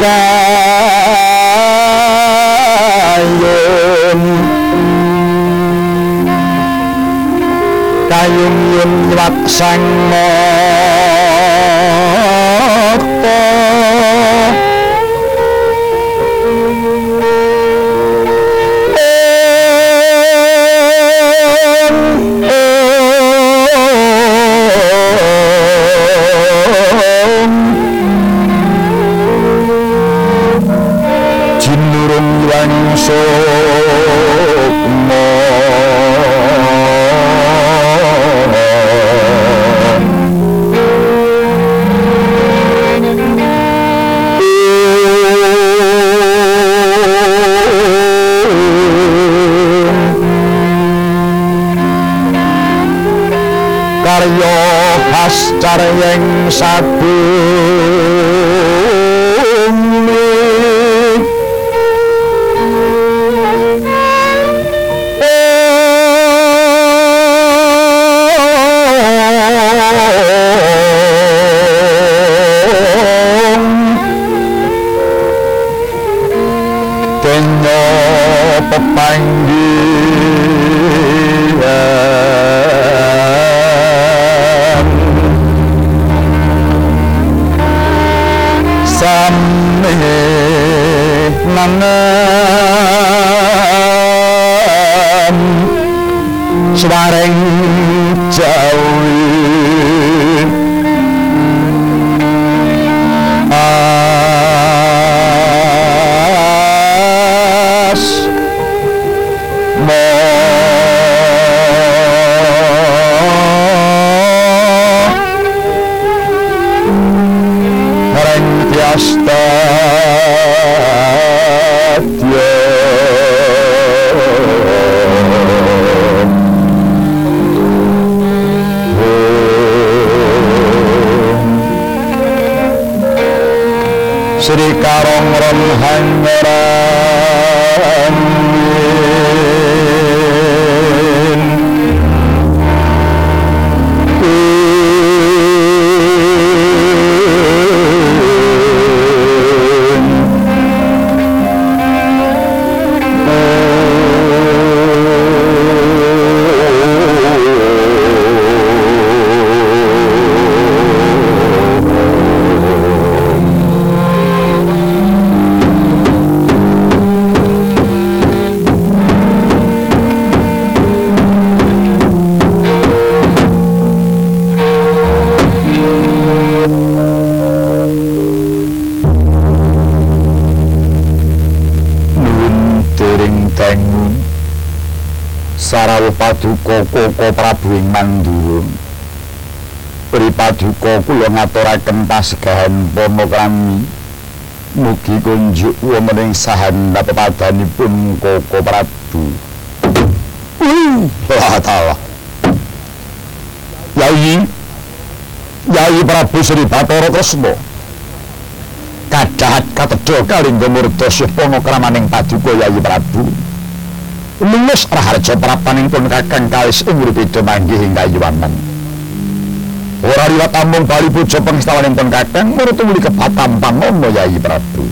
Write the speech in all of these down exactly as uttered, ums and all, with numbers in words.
kayun kayun yun waksang mokto sukmo karya khas caryeng sabu pepanggihan sami nangan swareng jawi Sri Karong Ron Hanyaran Sarawuh paduka Koko Prabu ing Mandura. Pri paduka kula ngaturaken pasegahan pamakrami. Mugi kunjuk wonten ing sahandhap pepadanipun Koko Prabu. Allah Ta'ala. Yai Yai Prabu Sri Bathara Tresna. Kadhahat katedha kalingga murdasa pamakramaning paduka Yai Prabu. Lulus raharja prapanipun kakang kalis ing uripipun manggih ing kayuwanen. Ora liwat amung bali puja pengestawanipun kakang murutu muli kebatam pamana Yai Prabu.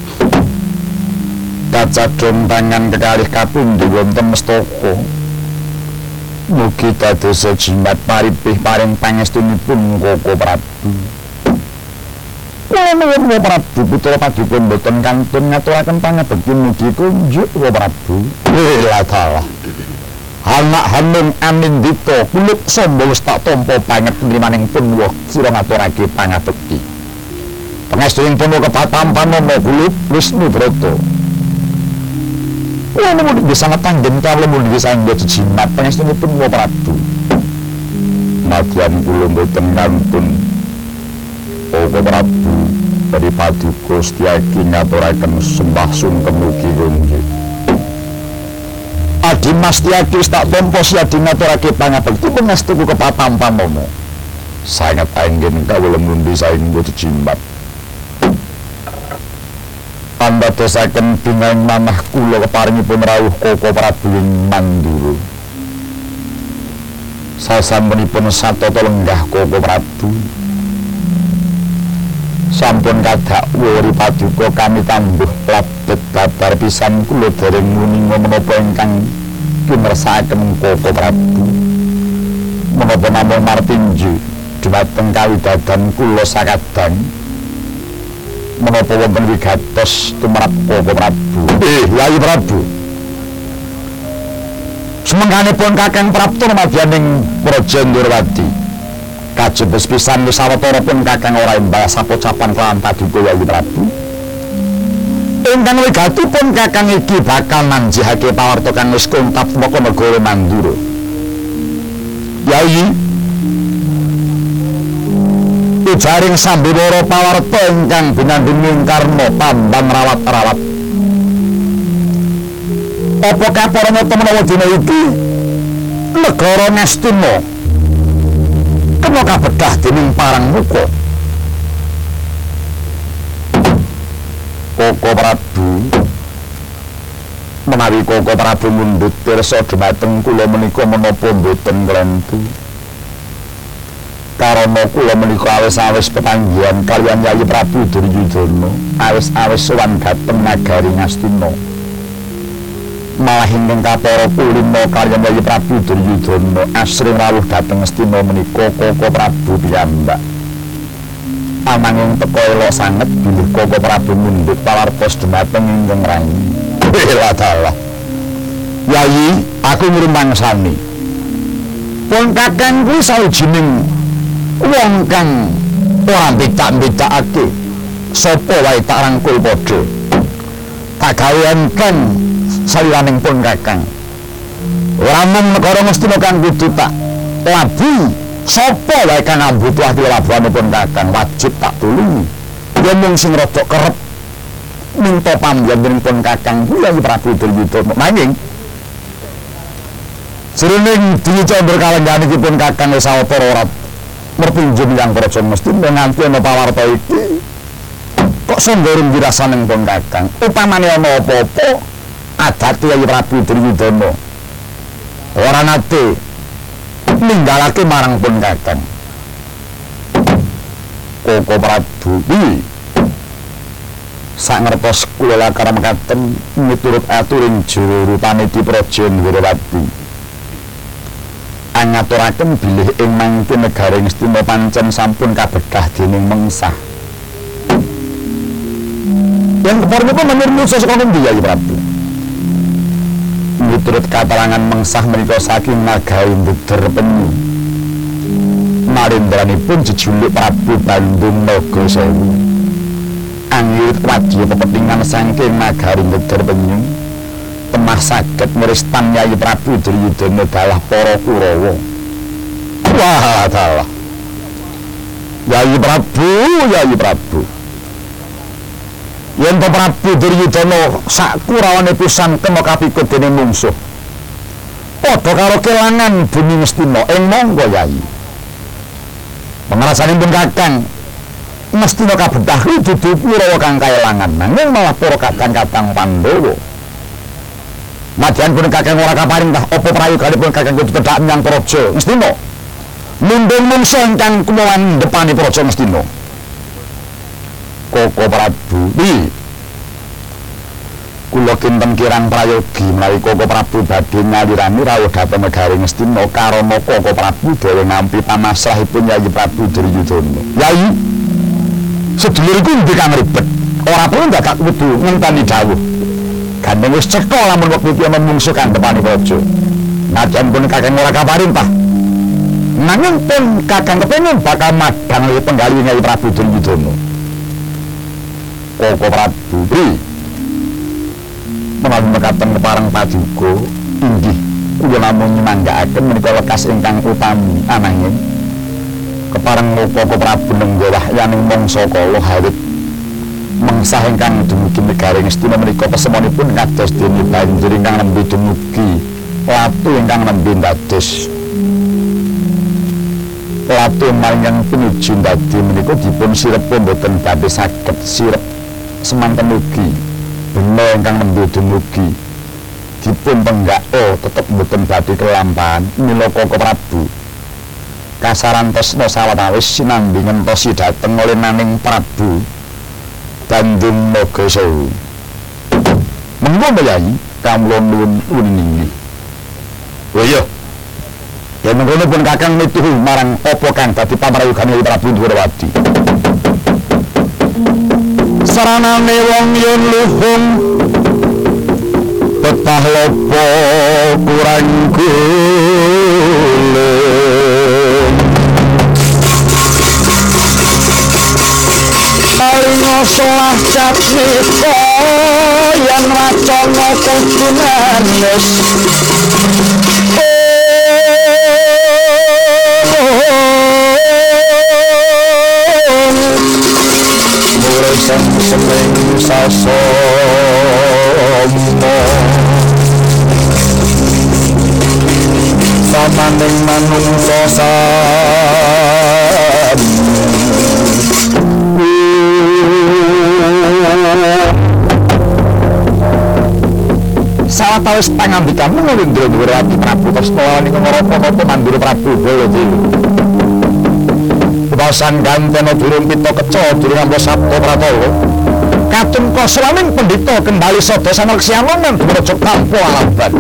Kacadhong tangan kekalih kapundi wonten mestaka. Mugi dados jimat paripih paring pangestunipun Koko Prabu. Kula nuwun Prabu putra padipun boten kantun ngaturaken pangabekti mugi kunjuk Prabu. Lah dalah. Anak hanung Anindita kulit sombong tak tampa banget nrimaningpun woh sira ngaturake pangabekti. Pangestunipun kebatam pamana kulit Wisnu Brata. Kula nuwun bisa ngetanggen kawula mugi sangga jimat pangestunipun Prabu. Nadyan kula boten kantun Koko Prabu dari paduka Setyaki ngaturaken sembah sungkem mugi kunjuk. Adi Mas Setyaki tak tampa siadi ngaturake pangabekti pangestuku kepatam pamana. Sanget anggen kawula mundi saengga jimbat. Pandadosaken bingang manah kula keparingipun rawuh Koko Prabu ing Mandura. Sasampunipun satata lenggah Koko Prabu sampun kadakwa ri paduka kami tambuh labet babar pisan kula dereng muninga menapa ingkang kimersakaken Koko Prabu menapa namung martinju dhumateng kawidadan kula sakadang menapa wonten wigatos tumrap Koko Prabu. Eh, Yai Prabu. Semengganipun Kakang Prapto madyaning Praja Ndorowati. Kajebes pisan wisawatara pun Kakang ora embal sapocapan kelawan paduka Yai Prabu. Ingkang wigatipun Kakang iki bakal nanjihake pawarta kang wis kuntap maka negara Mandura. Yai jaring sambiwara pawarta ingkang binandhing karma pambang rawat-rawat. Apa kaparana temenawa dina iki negara Ngastina kena kabedah dening parang muka. Koko Prabu menawi Koko Prabu mundhut pirsa dhumateng kula menika menapa mboten klentu. Karana kula menika awis-awis pepanggihan kaliyan Yai Prabu Duryudana, awis-awis sowan dhateng nagari Ngastina. Malah ingkang kapara kulina kaliyan Yai Prabu Duryudana asring rawuh dhateng Ngastina menika Koko Prabu piyambak. Ananging teka elok sanget bilih Koko Prabu mundhut pawartos dhumateng ingkang rayi. Bela dalah. Yai, aku ngrumangsani. Pun Kakang kuwi sawijining wong kang ora mbecak-mbecakake sapa wae tak rangkul padha. Tak gawean kan saliyaning pun Kakang. Ora mung negara Ngastina kang kudu tak labuhi, sapa wae kang ambutuhake labuhanipun Kakang wajib tak tulungi. Ya mung sing rada kerep minta pambiyanipun Kakang Yai Prabu Duryudana. Nanging jroning dicandhur kalengganipun Kakang Wisawatara ora merpinjum yang Praja Ngastina nganti ana pawarta iki kok sanggaring dirasaning pun Kakang. Upamane ana apa-apa adate Yai Prabu Duryudana ora nate ninggalake marang pun Kakang. Koko Prabu iki sak ngertos kula lakar mekaten miturut aturing juru rupane di Praja Ndorowati. Angaturaken bilih ing mangke negara Ngastina pancen sampun kabedah dening mengsah. Yang keparipun menurut saka ngendi Yai Prabu? Miturut katerangan mengsah menika saking nagari Ndeder Penyu. Marindranipun jejuluk Prabu Bandung Nagasewu. Anggirit wadya pepetingan saking nagari Ndeder Penyu. Temah saged muristan Yai Prabu Duryudana dalah para Kurawa. Wah dalah. Yai Prabu, Yai Prabu. Yen Prabu Duryudana sak kurawane pisan kena kapikut dening mungsuh. Padha karo kelangan bumi Ngastina ing monggo Yai. Pangrasanipun Kakang Ngastina kabedah dudu Kurawa kang kaelangan, nanging malah para kakang-kakang Pandhawa. Madyan pun Kakang ora kaparingkah apa prayoganipun Kakang kudu tedhak menyang Praja Ngastina. Mundhung mungsuh ingkang kumawan depani Praja Ngastina. Koko Prabu, iki kula kinten kirang prayogi menawi Koko Prabu badhe ngalirani rawuh dhateng negari Ngastina karana Koko Prabu dhewe nampi pamasrahipun Yai Prabu Duryudana. Yai, sedulur iku ndi kang ribet? Ora perlu dadak kudu ngenteni dawuh. Gandeng wis cetha lamun wektu iki ana mungsuh kang depani praja. Najan pun Kakang ora kaparintah. Nanging pun Kakang kepengin bakal madhang li penggali Yai Prabu Duryudana. Koko Prabu, menawi mekaten kepareng paduka inggih kula namung nyemanggaken menika lekas ingkang utami ananging kepareng Koko Prabu nenggawah yaning mangsa kala hawit mengsah ingkang dumugi negari Ngastina menika pesemonipun kados dene banjir ingkang nembe dumugi latu ingkang nembe dados latu maringan pinuju dadi menika dipun sirep mboten badhe saged sirep semanten ugi bena ingkang nembe dumugi dipun penggak oh tetep mboten badhe kelampahan mila Koko Prabu kasaran tresna sawetawis sinambi ngentosi dhateng oleh naning Prabu Bandung Nagasawu. Mengko Yayi kamula nuwun uningi. Oh iya. Ya mengkono pun Kakang mituhu marang apa kang dadi pamrayogane Prabu Dwarawati. Saranane wong yen luhung betah lopo kurang gulung paling salah catniko yen wacana kudunanes mulai semeng sasomo samaning manungsa sawetawis pangambikamu nglindro Dwarawati Prabu Tresna ing ngarapa-napa mandura Prabu Baladewa. Basan gantena durung pita keca durung ampa sabda pratala. Katun kosolaning pendhita kembali sada sanaleksyamanan dumraja Kampa Alaban.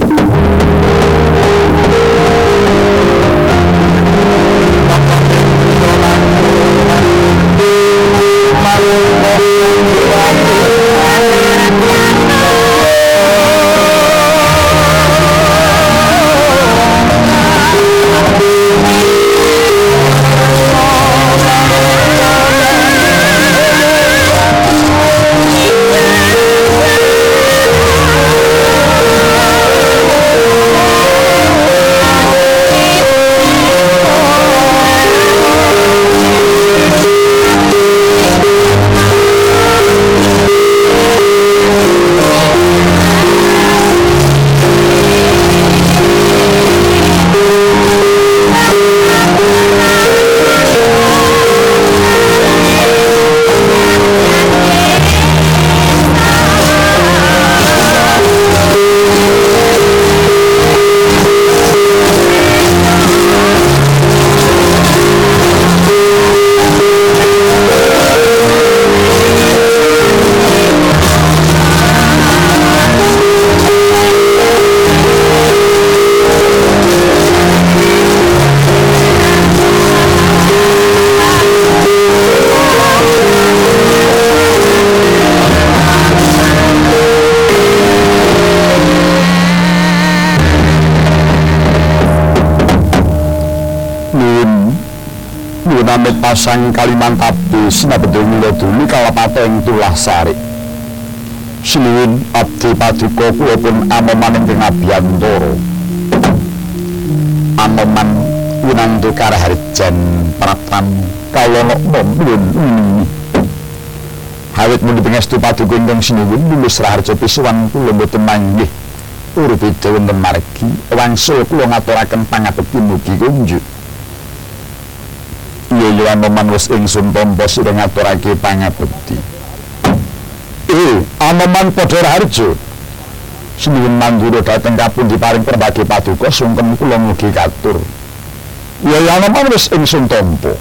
Amit pasang Kalimantabi sinabedhe mila dulu kalapateng tulah sari. Sinuwun abdi paduka kula pun amoman ing Abiyantara. Amoman winantu karaharjan pratam kawula nuwun ini. Hawit mundi pangestu paduka ingkang sinuwun lulus raharja pisuwan kula boten manggih urupi wonten margi wangsul kula ngaturaken pangabekti mugi kunjuk. Iya Anoman wis ingsun tampa sira ngaturake pangabekti. Eh, Anoman padha raharja. Sinuwun mandura dhateng kapundi paring perbagi paduka sungkem kula mugi katur. Iya Anoman wis ingsun tampa.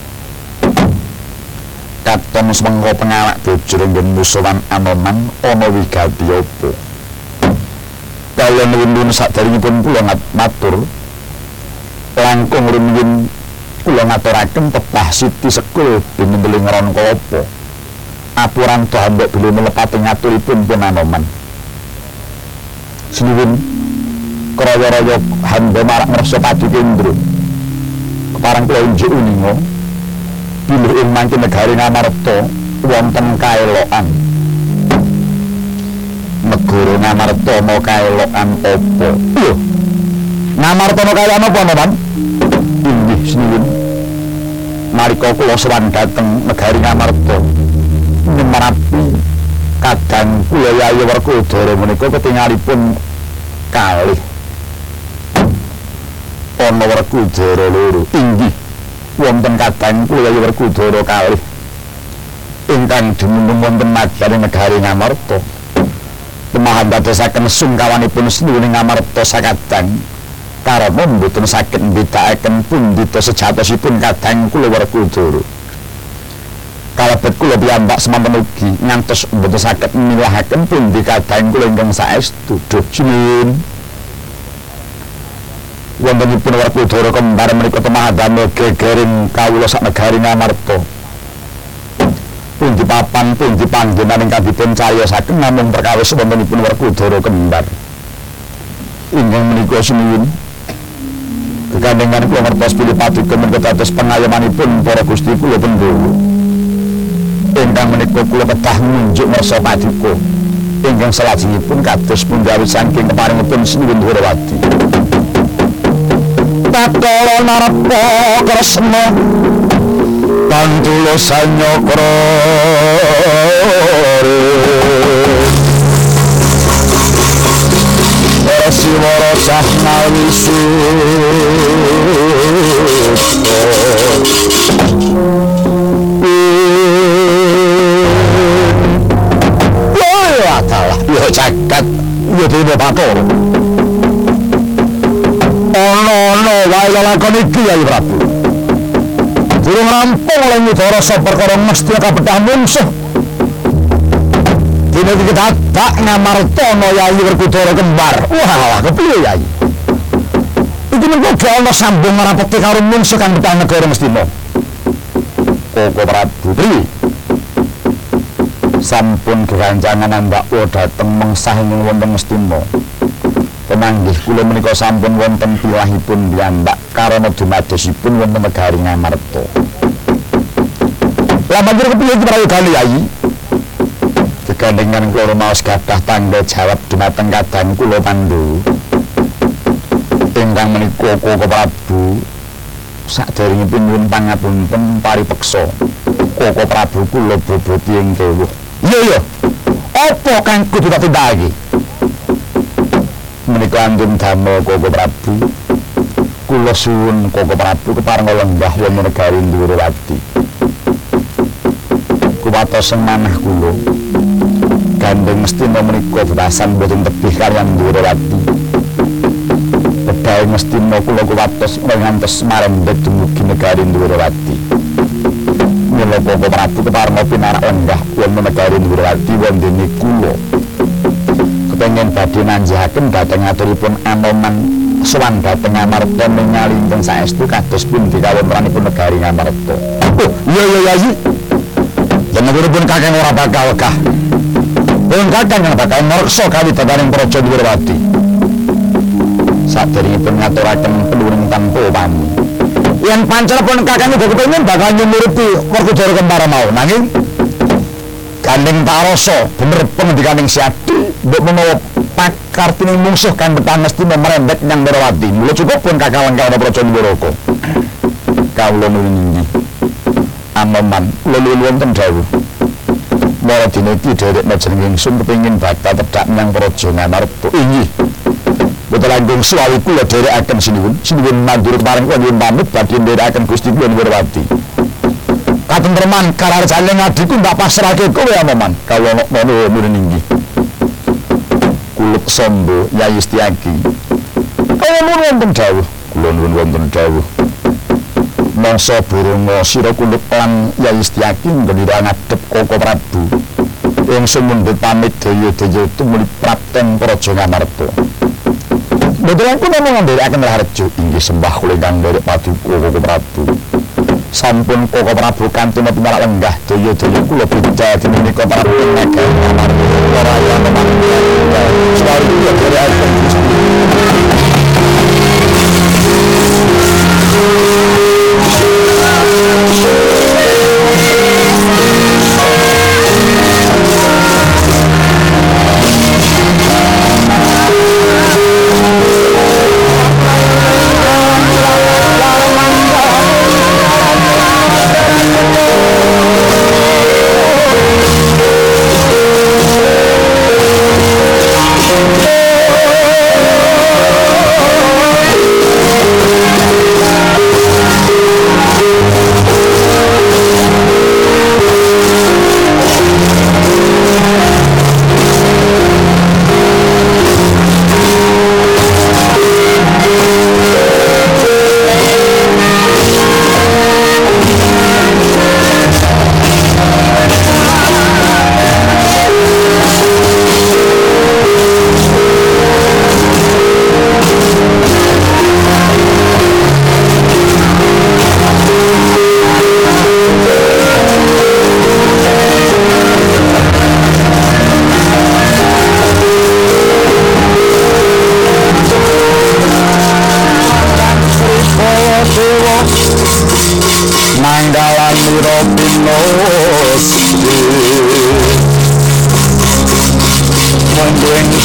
Katon semengko pengawak bojor nggen musuhan Anoman ana wigati apa? Kaliyan nuwun sadaringipun kula matur langkung rumiyin kula ngaturaken tepah Siti Sekul binteling Rangka apa apuran dhambek bilih melepati ngaturipun pun Anoman. Sinuwun kraya-raya hamba marak ngrasa padukendra keparang kula unjuk uninga bilih ing mangke negari Ngamarta wonten kaelokan. Negara Ngamarta ana kaelokan apa? Lho, Ngamarta ana kaelokan apa, Anoman? Inggih sinuwun. Nalika kula sowan dhateng negari Ngamarta nyemarapi kadang kula Yayi Werkudara menika ketingalipun kalih ana Werkudara loro. Inggih wonten kadang kula Yayi Werkudara kalih ingkang dumunung wonten madyaning negari Ngamarta. Pemahan dadosaken sungkawanipun sinuwuning Ngamarta sakadang karana mboten saged mbedakaken pundhita sejatosipun kadang kula Werkudara. Kalebet kula piyambak semanten ugi ngantos mboten saged milahaken pundi kadang kula ingkang saestu duh sinuwun. Wontenipun Werkudara kembar menika temadamel gegering kawula sak negari Ngamarta. Pundi papan pundi panggenan ingkang dipun cariyosaken namung perkawis wontenipun Werkudara kembar. Ingkang menika sinuwun kegandengan kula ngertos pilih paduka menika dados pengayomanipun para Gusti kula Pandhawa. Ingkang menika kula kedah ngunjuk ngarsa paduka ingkang salajengipun kados pundhawit saking keparingipun Sinuwun Dwarawati. Takala narapa kresna pantulo sanyakra Siwara sahnawi ya adalah ya jagat ya dewa bathara ana-ana wae lakon iki ya Prabu durung rampung oleh Nyudarasa perkara mesti kabetah mungsuh. Dene iki dadak Ngamartana Yayi Werkudara kembar. Wah, kepiye Yayi? Iki menika ana sambung marapeti karo mungsuh kang betah negara Ngastina. Koko Prabu Pri. Sampun gerancangan ambakwa dhateng mengsah ing wonten Ngastina. Pemanggih kula menika sampun wonten pilahipun piyambak karana dumadosipun wonten negari Ngamarta. Lah banjur kepiye iki prayogan Yayi? Kegandengan kula maos gadah tangga jawab dumateng kadang kula Pandhawa. Ingkang menika Koko Prabu saderengipun nyuwun pangapunten paripeksa. Koko Prabu kula boboti ing dawuh. Iya iya. Apa kang kudu tak tindakake? Menika anggem damel Koko Prabu. Kula suwun Koko Prabu kepareng lenggah wonten negari Dwarawati. Kuwatosen manah kula. Gandeng Ngastina menika bebasan boten tebih kaliyan Dwarawati. Bedhae Ngastina kula kuwatos ngantos marendhet dumugi negari Dwarawati. Mila Koko Prabu kepareng pinarak lenggah wonten negari Dwarawati wondene kula. Kepengin badhe nanjahaken dhateng aturipun Anoman sowan dhateng Ngamarta ningali ingkang saestu kados pundi kawontenanipun negari Ngamarta. Oh, iya iya Yayi. Jenengipun kakang ora bakal wegah. Pun kakang yang bakal ngreksa kawitaning Praja Dwarawati. Saderengipun ngaturaken penuring tanpa wani. Yen pancen pun kakang uga kepengin bakal nyumuruti Werkudara kembar mau nanging gandeng parasa bener pengendikaning Siadi mbok menawa pakartining mungsuh kan betah mesti merembet nyang Dwarawati. Mula cukup pun kakang lengkap Praja Dwaraka. Kawula nuwun inggih. Anoman kula nuwun wonten dawuh. Mara dina iki derek majeneng ingsun kepengin bakal tedhak menyang Praja Ngamarta. Inggih. Boten langkung suwi kula dherekaken sinuwun. Sinuwun mandur pareng kula nyuwun pamit badhe nderekaken Gusti kula Dwarawati. Katentreman kararjaning adiku ndak pasrahke kowe Anoman. Kawula menawa nuwun inggih. Kuluk Sambo Yayi Setyaki. Kawula nuwun wonten dawuh. Kula nuwun wonten dawuh. Mangsa burunga sira kuluk lan Yayi Setyaki ngendika ngadhep Koko Prabu. Ingsun mundhut pamit daya-daya tumuli prapten Praja Ngamarta. Mboten kula namung nderekaken Raharja inggih sembah kula ingkang nderek paduka Koko Prabu. Sampun Koko Prabu kanthi pinarak lenggah daya-daya kula bidhal menika para negari Ngamarta. Ora ya memangke suwari kula nderekaken Gusti.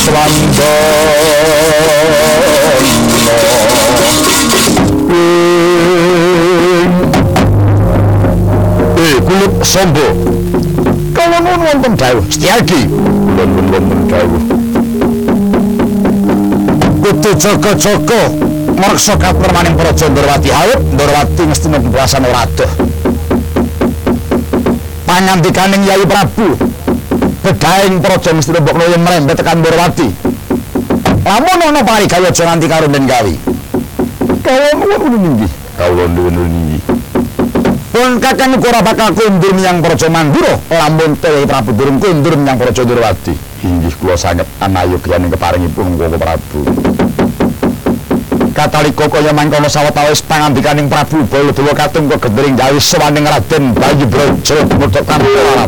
swanda eh kulit sombo kalau nun wonten dawuh Setyaki wonten wonten dawuh kudu jaga-jaga ngreksa kapermaning Praja Ndorowati awit Ndorowati mesti mendhasane rada pangandikaning Yayi Prabu bedaing Praja mesti mbok nuwun mrembet tekan Ndorowati lamun ana parigawe aja nganti karo den gawi kawula nuwun inggih kawula nuwun inggih pun kakang ora bakal kundur menyang Praja Mandura lamun Yayi Prabu durung kundur menyang Praja Ndorowati inggih kula sanget anayograning keparingipun Koko Prabu katalika kaya mangkono sawetawis pangandikaning Prabu Baladewa katung kok gendering gawe sawaning Raden Bayu Braja mudhak tanpa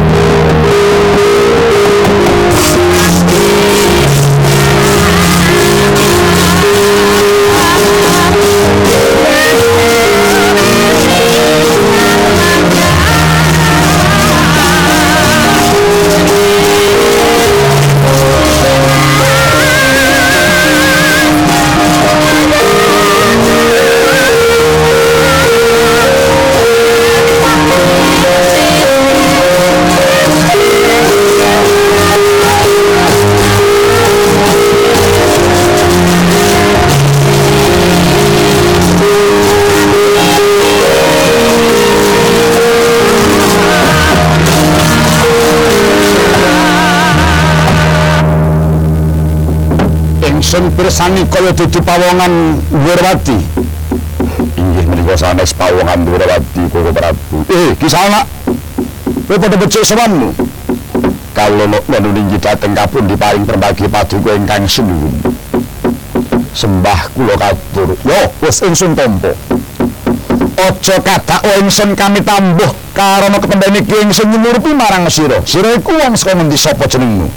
ingsun pirsani kaya dudu pawongan Ndorowati inggih menika sanes pawongan Ndorowati Koko Prabu eh Kisana kowe padha becik sawanmu kawula nuwun inggih dhateng kapundi paring perbagi paduka ingkang sinuwun sembah kula katur yo wis ingsun tampa aja kadhak ingsun kami tambuh karana kependhen iki ingsun nyurupi marang sira sira iku wong saka ngendi sapa jenengmu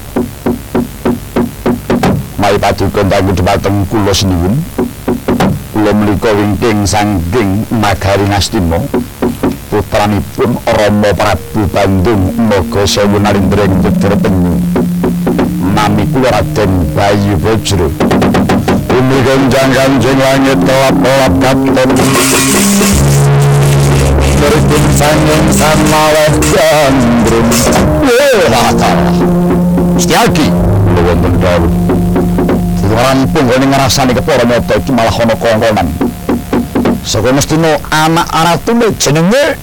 Mai paduka kangge dhumateng kula sinuwun. Kula menika wingking sangging Nagari Ngastina. Putranipun Rama Prabu Bandung Naga Sewu Narendra Putra Penyu. Nami kula Raden Bayu Bajra. Bumi ganjang kanjeng langit kelap-kelap katon. Berikut sangging sanmaweh gandrung. Wah, latar. Setyaki. Kula wonten dawuh. Rampung gone ngrasani kepara nyata iki malah ana kongkonan. Saka mestine anak aratune jenenge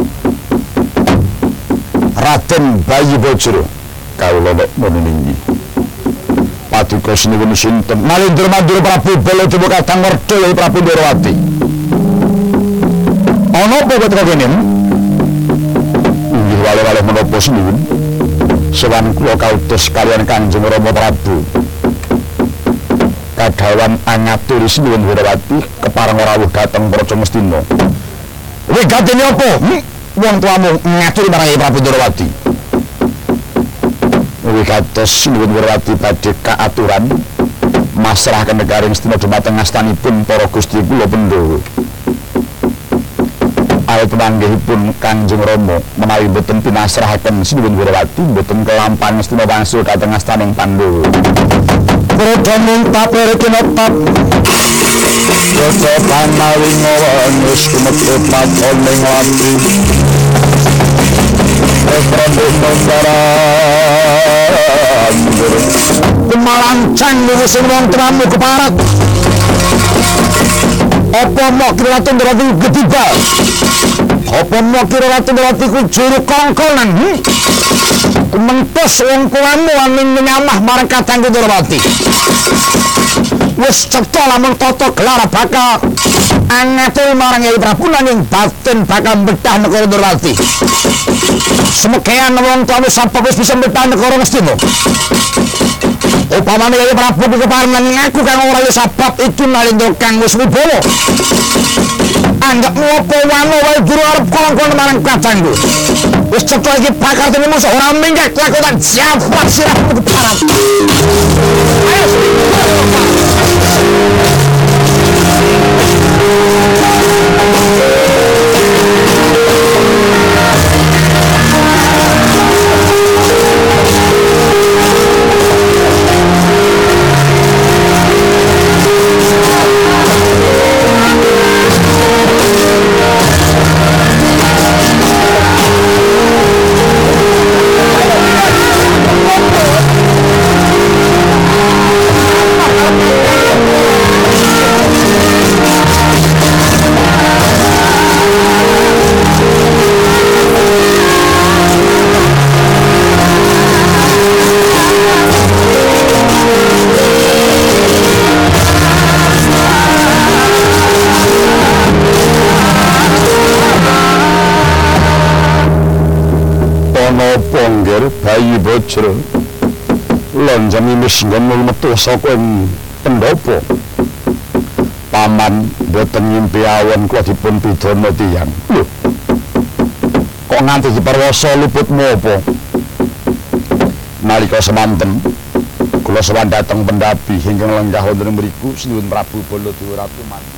Raden Bayu Bajra. Kawula nuwun inggih. Paduka sinuwun sinten? Narendra Mandura Prabu Baladewa kadang werda Yayi Prabu Ndorowati. Ana apa kok kene? Inggih wale-wale menapa sinuwun? Sowan kula kautus kaliyan Kanjeng Rama Prabu. Kadawan angaturi sinuwun Ndorowati kepareng rawuh dhateng Praja Ngastina. Wigatine apa? Hmm? Wong tuamu ngaturi marang Yayi Prabu Ndorowati. Wigatos sinuwun Ndorowati badhe kaaturan masrahaken negari Ngastina dhumateng astanipun para Gusti kula Pandhawa. Awit panggihipun Kanjeng Rama menawi boten pinasrahaken sinuwun Ndorowati boten kelampahan Ngastina wangsul dhateng astaning Pandhawa. Prodamung paperke notap Yoto panawi ngawanus kumetu patoning lati Prodamung nombaran Kumalancang ngurusin wong teramu keparat Apa mau kira Ratu Ndorowati gedibal Apa mau kira Ratu Ndorowati ku juru kongkonan hmm? Kumentus wong kuwamu aning menyamah marang kadangku Ndorowati wis cetha lamun tata gelar bakal angaturi marang Yayi Prabu nanging batin bakal mbedhah negara Ndorowati semekean wong tuamu sapa wis bisa mbedhah negara Ngastina upamane Yayi Prabu keparengan ngaku kang ora ya sabab itu nalindra kang wis wibawa anggap ngopo wano wae juru arep kongkon marang kadangku wis cetha iki bakal dene musuh ora minggat lakukan jabat sirahmu keparat ayo Wajra lonjani wis nggon metu saka pendopo. Paman boten ngimpi awan kula dipun pidana tiyang. Lho. Kok nganti diparwasa luput menapa? Nalika semanten kula sowan dhateng pendapi ingkang lenggah wonten mriku Sinuwun Prabu Baladéwa Ratu.